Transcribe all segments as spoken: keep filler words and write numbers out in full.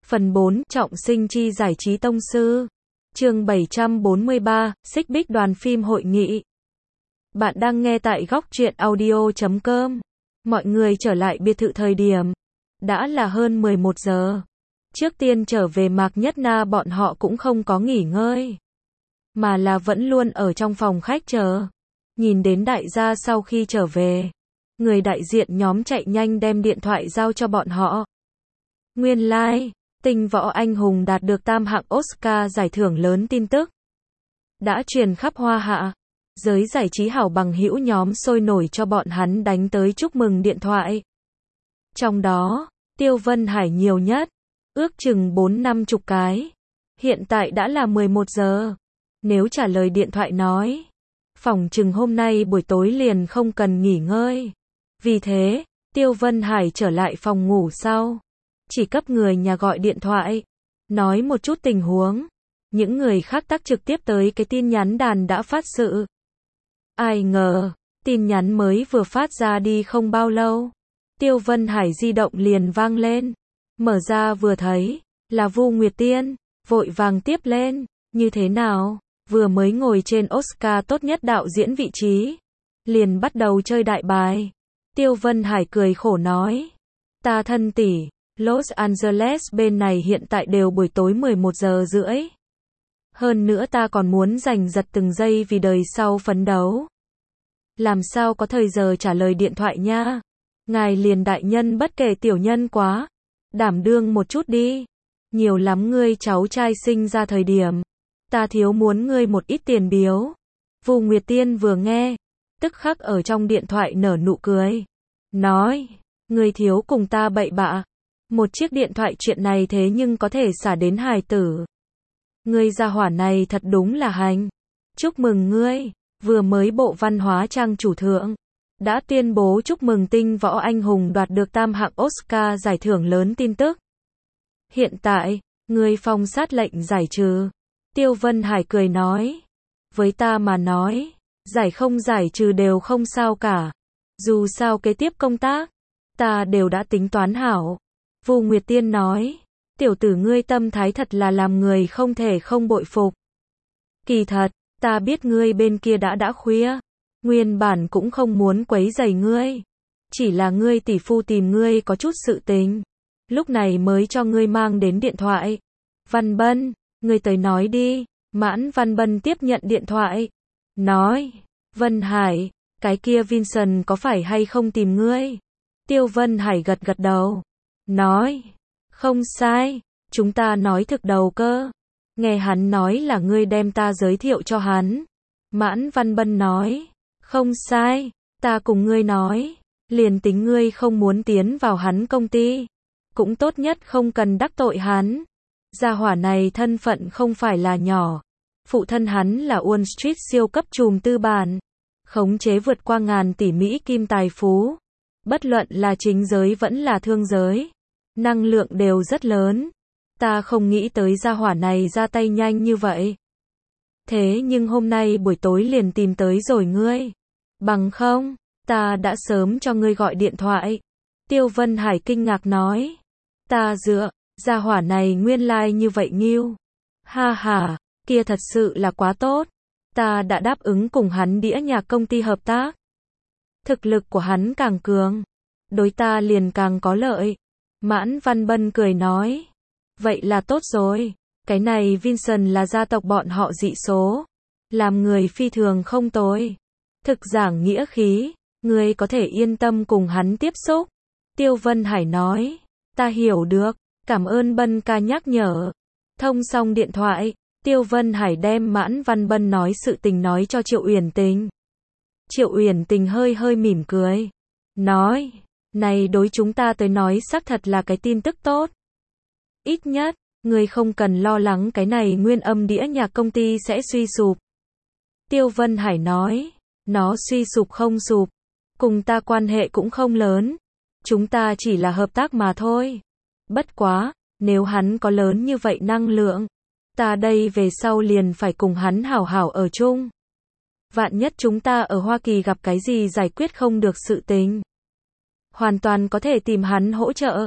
Phần bốn, trọng sinh chi giải trí tông sư. Chương bảy trăm bốn mươi ba, xích bích đoàn phim hội nghị. Bạn đang nghe tại góc truyện audio chấm com. Mọi người trở lại biệt thự thời điểm đã là hơn mười một giờ. Trước tiên trở về Mạc Nhất Na bọn họ cũng không có nghỉ ngơi, mà là vẫn luôn ở trong phòng khách chờ. Nhìn đến đại gia sau khi trở về, người đại diện nhóm chạy nhanh đem điện thoại giao cho bọn họ. Nguyên lai, like, Tinh Võ Anh Hùng đạt được tam hạng Oscar giải thưởng lớn tin tức đã truyền khắp Hoa Hạ. Giới giải trí hảo bằng hữu nhóm sôi nổi cho bọn hắn đánh tới chúc mừng điện thoại. Trong đó, Tiêu Vân Hải nhiều nhất, ước chừng bốn năm chục cái. Hiện tại đã là mười một giờ. Nếu trả lời điện thoại nói, phỏng chừng hôm nay buổi tối liền không cần nghỉ ngơi. Vì thế, Tiêu Vân Hải trở lại phòng ngủ sau, chỉ cấp người nhà gọi điện thoại, nói một chút tình huống. Những người khác tắc trực tiếp tới cái tin nhắn đàn đã phát sự. Ai ngờ, tin nhắn mới vừa phát ra đi không bao lâu, Tiêu Vân Hải di động liền vang lên. Mở ra vừa thấy, là Vu Nguyệt Tiên, vội vàng tiếp lên. Như thế nào, vừa mới ngồi trên Oscar tốt nhất đạo diễn vị trí, liền bắt đầu chơi đại bài. Tiêu Vân Hải cười khổ nói, ta thân tỷ, Los Angeles bên này hiện tại đều buổi tối mười một giờ rưỡi. Hơn nữa ta còn muốn giành giật từng giây vì đời sau phấn đấu. Làm sao có thời giờ trả lời điện thoại nha. Ngài liền đại nhân bất kể tiểu nhân quá. Đảm đương một chút đi. Nhiều lắm ngươi cháu trai sinh ra thời điểm, ta thiếu muốn ngươi một ít tiền biếu. Vu Nguyệt Tiên vừa nghe, tức khắc ở trong điện thoại nở nụ cười. Nói, ngươi thiếu cùng ta bậy bạ. Một chiếc điện thoại chuyện này thế nhưng có thể xả đến hài tử. Ngươi gia hỏa này thật đúng là hành. Chúc mừng ngươi, vừa mới Bộ Văn hóa trang chủ thượng đã tuyên bố chúc mừng Tinh Võ Anh Hùng đoạt được tam hạng Oscar giải thưởng lớn tin tức. Hiện tại, ngươi phong sát lệnh giải trừ. Tiêu Vân Hải cười nói, với ta mà nói, giải không giải trừ đều không sao cả. Dù sao kế tiếp công tác, ta đều đã tính toán hảo. Vu Nguyệt Tiên nói, tiểu tử ngươi tâm thái thật là làm người không thể không bội phục. Kỳ thật, ta biết ngươi bên kia đã đã khuya, nguyên bản cũng không muốn quấy rầy ngươi. Chỉ là ngươi tỷ phu tìm ngươi có chút sự tình, lúc này mới cho ngươi mang đến điện thoại. Văn Bân, ngươi tới nói đi. Mãn Văn Bân tiếp nhận điện thoại, nói, Vân Hải, cái kia Vincent có phải hay không tìm ngươi? Tiêu Vân Hải gật gật đầu, nói, không sai, chúng ta nói thực đầu cơ. Nghe hắn nói là ngươi đem ta giới thiệu cho hắn. Mãn Văn Bân nói, không sai, ta cùng ngươi nói, liền tính ngươi không muốn tiến vào hắn công ty, cũng tốt nhất không cần đắc tội hắn. Gia hỏa này thân phận không phải là nhỏ. Phụ thân hắn là Wall Street siêu cấp trùm tư bản, khống chế vượt qua ngàn tỷ Mỹ kim tài phú. Bất luận là chính giới vẫn là thương giới, năng lượng đều rất lớn. Ta không nghĩ tới gia hỏa này ra tay nhanh như vậy. Thế nhưng hôm nay buổi tối liền tìm tới rồi ngươi. Bằng không, ta đã sớm cho ngươi gọi điện thoại. Tiêu Vân Hải kinh ngạc nói, ta dựa, gia hỏa này nguyên lai like như vậy nghiêu. Ha ha, kia thật sự là quá tốt. Ta đã đáp ứng cùng hắn đĩa nhạc công ty hợp tác. Thực lực của hắn càng cường, đối ta liền càng có lợi. Mãn Văn Bân cười nói, vậy là tốt rồi. Cái này Vincent là gia tộc bọn họ dị số, làm người phi thường không tồi. Thực giảng nghĩa khí, ngươi có thể yên tâm cùng hắn tiếp xúc. Tiêu Vân Hải nói, ta hiểu được, cảm ơn Bân ca nhắc nhở. Thông xong điện thoại, Tiêu Vân Hải đem Mãn Văn Bân nói sự tình nói cho Triệu Uyển Tình. Triệu Uyển Tình hơi hơi mỉm cười, nói, này đối chúng ta tới nói xác thật là cái tin tức tốt. Ít nhất, ngươi không cần lo lắng cái này nguyên âm đĩa nhạc công ty sẽ suy sụp. Tiêu Vân Hải nói, nó suy sụp không sụp, cùng ta quan hệ cũng không lớn. Chúng ta chỉ là hợp tác mà thôi. Bất quá, nếu hắn có lớn như vậy năng lượng, ta đây về sau liền phải cùng hắn hảo hảo ở chung. Vạn nhất chúng ta ở Hoa Kỳ gặp cái gì giải quyết không được sự tình, hoàn toàn có thể tìm hắn hỗ trợ.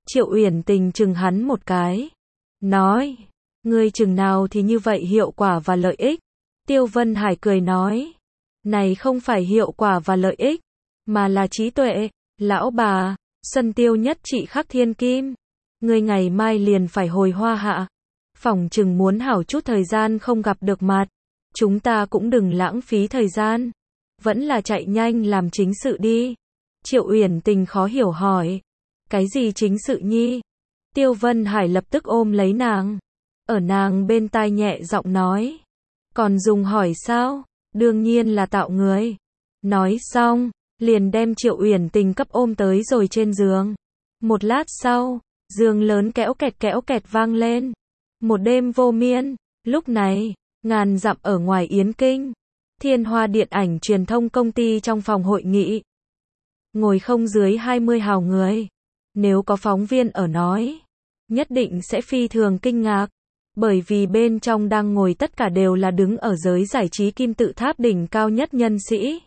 Triệu Uyển Tình chừng hắn một cái. Nói. Ngươi chừng nào thì như vậy hiệu quả và lợi ích. Tiêu Vân Hải cười nói. Này không phải hiệu quả và lợi ích, mà là trí tuệ. Lão bà, Xuân Tiêu nhất trị khắc thiên kim. Ngươi ngày mai liền phải hồi Hoa Hạ. Phỏng chừng muốn hảo chút thời gian không gặp được mặt. Chúng ta cũng đừng lãng phí thời gian. Vẫn là chạy nhanh làm chính sự đi. Triệu Uyển Tình khó hiểu hỏi. Cái gì chính sự nhi? Tiêu Vân Hải lập tức ôm lấy nàng. Ở nàng bên tai nhẹ giọng nói. Còn dùng hỏi sao? Đương nhiên là tạo người. Nói xong, liền đem Triệu Uyển Tình cấp ôm tới rồi trên giường. Một lát sau, giường lớn kéo kẹt kéo kẹt vang lên. Một đêm vô miên. Lúc này, ngàn dặm ở ngoài Yến Kinh, Thiên Hoa Điện ảnh truyền thông công ty trong phòng hội nghị. Ngồi không dưới hai mươi hào người. Nếu có phóng viên ở nói, nhất định sẽ phi thường kinh ngạc. Bởi vì bên trong đang ngồi tất cả đều là đứng ở giới giải trí kim tự tháp đỉnh cao nhất nhân sĩ.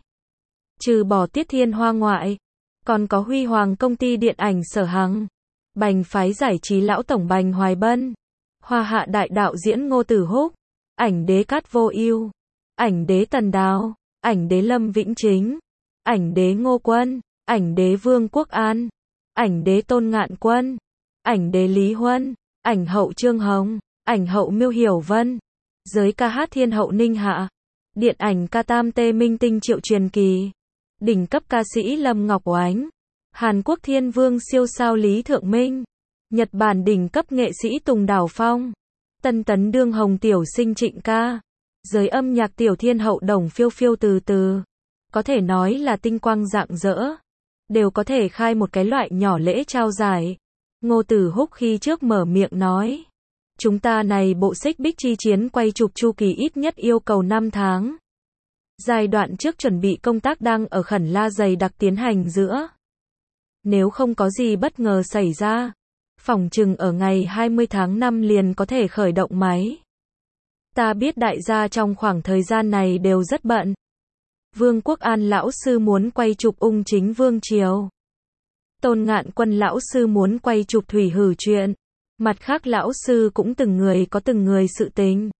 Trừ bỏ Tiết Thiên Hoa ngoại, còn có huy hoàng công ty điện ảnh Sở Hằng, Bành phái giải trí lão tổng Bành Hoài Bân, Hoa Hạ đại đạo diễn Ngô Tử Húc, ảnh đế Cát Vô Ưu, ảnh đế Tần Đào, ảnh đế Lâm Vĩnh Chính, ảnh đế Ngô Quân, ảnh đế Vương Quốc An, ảnh đế Tôn Ngạn Quân, ảnh đế Lý Huân, ảnh hậu Trương Hồng, ảnh hậu Miêu Hiểu Vân, giới ca hát thiên hậu Ninh Hạ, điện ảnh ca tam tê minh tinh Triệu Truyền Kỳ, đỉnh cấp ca sĩ Lâm Ngọc Oánh, Hàn Quốc thiên vương siêu sao Lý Thượng Minh, Nhật Bản đỉnh cấp nghệ sĩ Tùng Đào Phong, tân tấn đương hồng tiểu sinh Trịnh Ca, giới âm nhạc tiểu thiên hậu Đồng Phiêu Phiêu từ từ, có thể nói là tinh quang rạng rỡ, đều có thể khai một cái loại nhỏ lễ trao giải. Ngô Tử Húc khi trước mở miệng nói, chúng ta này bộ xích bích chi chiến quay chụp chu kỳ ít nhất yêu cầu năm tháng. Giai đoạn trước chuẩn bị công tác đang ở khẩn la dày đặc tiến hành giữa. Nếu không có gì bất ngờ xảy ra, phỏng chừng ở ngày hai mươi tháng năm liền có thể khởi động máy. Ta biết đại gia trong khoảng thời gian này đều rất bận. Vương Quốc An lão sư muốn quay chụp Ung Chính Vương Triều. Tôn Ngạn Quân lão sư muốn quay chụp Thủy Hử Chuyện. Mặt khác lão sư cũng từng người có từng người sự tình.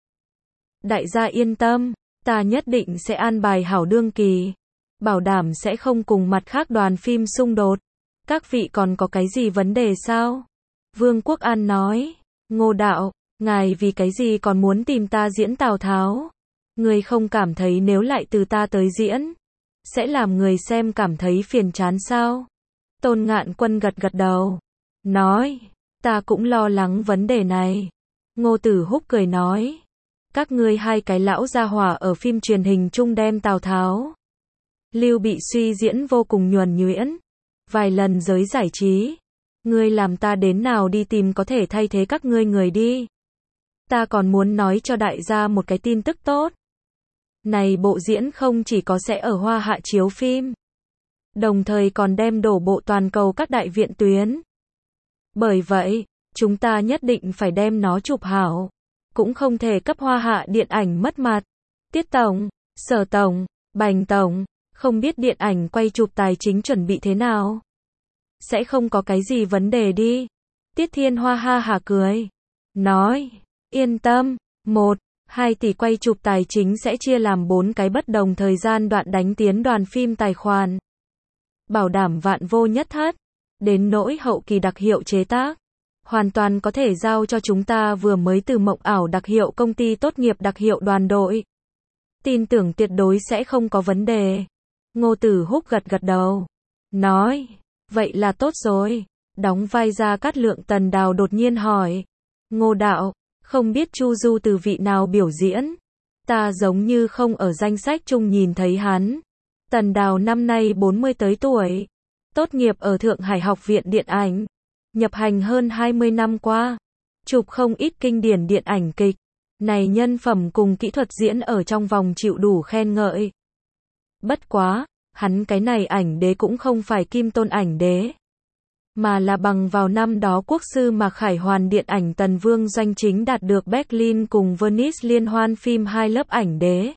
Đại gia yên tâm, ta nhất định sẽ an bài hảo đương kỳ. Bảo đảm sẽ không cùng mặt khác đoàn phim xung đột. Các vị còn có cái gì vấn đề sao? Vương Quốc An nói, Ngô đạo, ngài vì cái gì còn muốn tìm ta diễn Tào Tháo? Người không cảm thấy nếu lại từ ta tới diễn, sẽ làm người xem cảm thấy phiền chán sao? Tôn Ngạn Quân gật gật đầu, nói, ta cũng lo lắng vấn đề này. Ngô Tử Húc cười nói, các ngươi hai cái lão gia hỏa ở phim truyền hình chung đem Tào Tháo, Lưu Bị suy diễn vô cùng nhuần nhuyễn, vài lần giới giải trí. Ngươi làm ta đến nào đi tìm có thể thay thế các ngươi người đi. Ta còn muốn nói cho đại gia một cái tin tức tốt. Này bộ diễn không chỉ có sẽ ở Hoa Hạ chiếu phim, đồng thời còn đem đổ bộ toàn cầu các đại viện tuyến. Bởi vậy, chúng ta nhất định phải đem nó chụp hảo, cũng không thể cấp Hoa Hạ điện ảnh mất mặt. Tiết Tổng, Sở Tổng, Bành Tổng, không biết điện ảnh quay chụp tài chính chuẩn bị thế nào? Sẽ không có cái gì vấn đề đi. Tiết Thiên Hoa ha hả cười, nói, yên tâm, một, hai tỷ quay chụp tài chính sẽ chia làm bốn cái bất đồng thời gian đoạn đánh tiến đoàn phim tài khoản. Bảo đảm vạn vô nhất thất. Đến nỗi hậu kỳ đặc hiệu chế tác, hoàn toàn có thể giao cho chúng ta vừa mới từ mộng ảo đặc hiệu công ty tốt nghiệp đặc hiệu đoàn đội. Tin tưởng tuyệt đối sẽ không có vấn đề. Ngô Tử Húc gật gật đầu, nói, vậy là tốt rồi. Đóng vai Gia Cát Lượng Tần Đào đột nhiên hỏi, Ngô đạo, không biết Chu Du từ vị nào biểu diễn? Ta giống như không ở danh sách chung nhìn thấy hắn. Tần Đào năm nay bốn mươi tới tuổi, tốt nghiệp ở Thượng Hải Học viện Điện ảnh, nhập hành hơn hai mươi năm qua, chụp không ít kinh điển điện ảnh kịch. Này nhân phẩm cùng kỹ thuật diễn ở trong vòng chịu đủ khen ngợi. Bất quá, hắn cái này ảnh đế cũng không phải kim tôn ảnh đế, mà là bằng vào năm đó quốc sư Mạc Khải Hoàn điện ảnh Tần Vương doanh chính đạt được Berlin cùng Venice liên hoan phim hai lớp ảnh đế.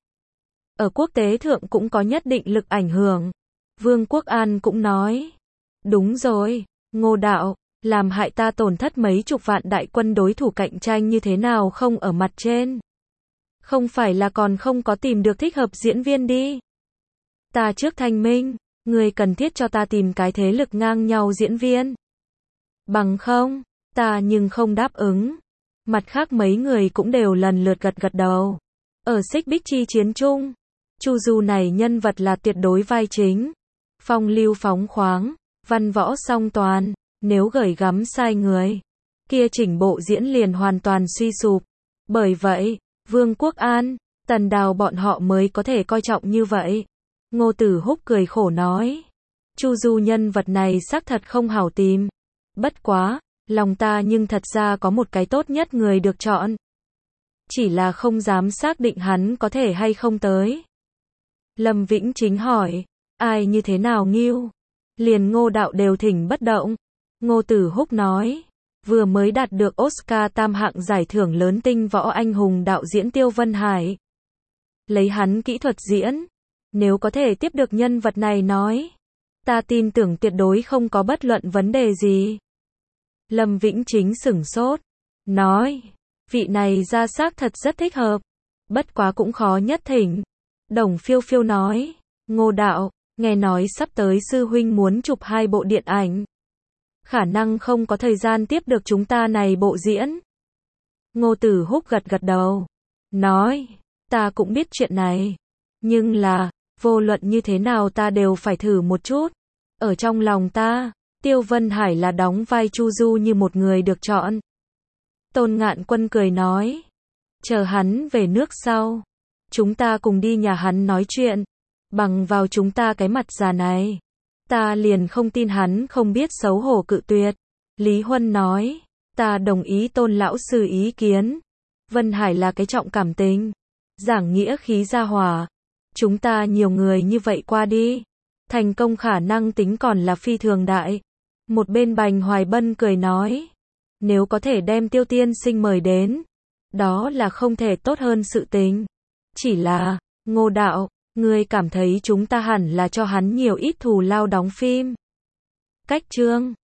Ở quốc tế thượng cũng có nhất định lực ảnh hưởng. Vương Quốc An cũng nói, đúng rồi, Ngô đạo, làm hại ta tổn thất mấy chục vạn đại quân, đối thủ cạnh tranh như thế nào không ở mặt trên. Không phải là còn không có tìm được thích hợp diễn viên đi. Ta trước thanh minh, người cần thiết cho ta tìm cái thế lực ngang nhau diễn viên. Bằng không, ta nhưng không đáp ứng. Mặt khác mấy người cũng đều lần lượt gật gật đầu. Ở Xích Bích chi chiến chung, Chu Du này nhân vật là tuyệt đối vai chính. Phong lưu phóng khoáng, văn võ song toàn, nếu gửi gắm sai người, kia chỉnh bộ diễn liền hoàn toàn suy sụp. Bởi vậy, Vương Quốc An, Tần Đào bọn họ mới có thể coi trọng như vậy. Ngô Tử Húc cười khổ nói, Chu Du nhân vật này xác thật không hảo tìm. Bất quá, lòng ta nhưng thật ra có một cái tốt nhất người được chọn. Chỉ là không dám xác định hắn có thể hay không tới. Lâm Vĩnh Chính hỏi, ai như thế nào Ngưu? Liền Ngô đạo đều thỉnh bất động. Ngô Tử Húc nói, vừa mới đạt được Oscar tam hạng giải thưởng lớn tinh võ anh hùng đạo diễn Tiêu Vân Hải. Lấy hắn kỹ thuật diễn, nếu có thể tiếp được nhân vật này nói, ta tin tưởng tuyệt đối không có bất luận vấn đề gì. Lâm Vĩnh Chính sửng sốt, nói, vị này ra xác thật rất thích hợp, bất quá cũng khó nhất thỉnh. Đồng Phiêu Phiêu nói, Ngô đạo, nghe nói sắp tới sư huynh muốn chụp hai bộ điện ảnh. Khả năng không có thời gian tiếp được chúng ta này bộ diễn. Ngô Tử Húc gật gật đầu, nói, ta cũng biết chuyện này. Nhưng là, vô luận như thế nào ta đều phải thử một chút. Ở trong lòng ta, Tiêu Vân Hải là đóng vai Chu Du như một người được chọn. Tôn Ngạn Quân cười nói, chờ hắn về nước sau, chúng ta cùng đi nhà hắn nói chuyện. Bằng vào chúng ta cái mặt già này, ta liền không tin hắn không biết xấu hổ cự tuyệt. Lý Huân nói, ta đồng ý Tôn lão sư ý kiến. Vân Hải là cái trọng cảm tình, giảng nghĩa khí gia hỏa. Chúng ta nhiều người như vậy qua đi, thành công khả năng tính còn là phi thường đại. Một bên Bành Hoài Bân cười nói, nếu có thể đem Tiêu tiên sinh mời đến, đó là không thể tốt hơn sự tình. Chỉ là, Ngô đạo, ngươi cảm thấy chúng ta hẳn là cho hắn nhiều ít thù lao đóng phim. Cách chương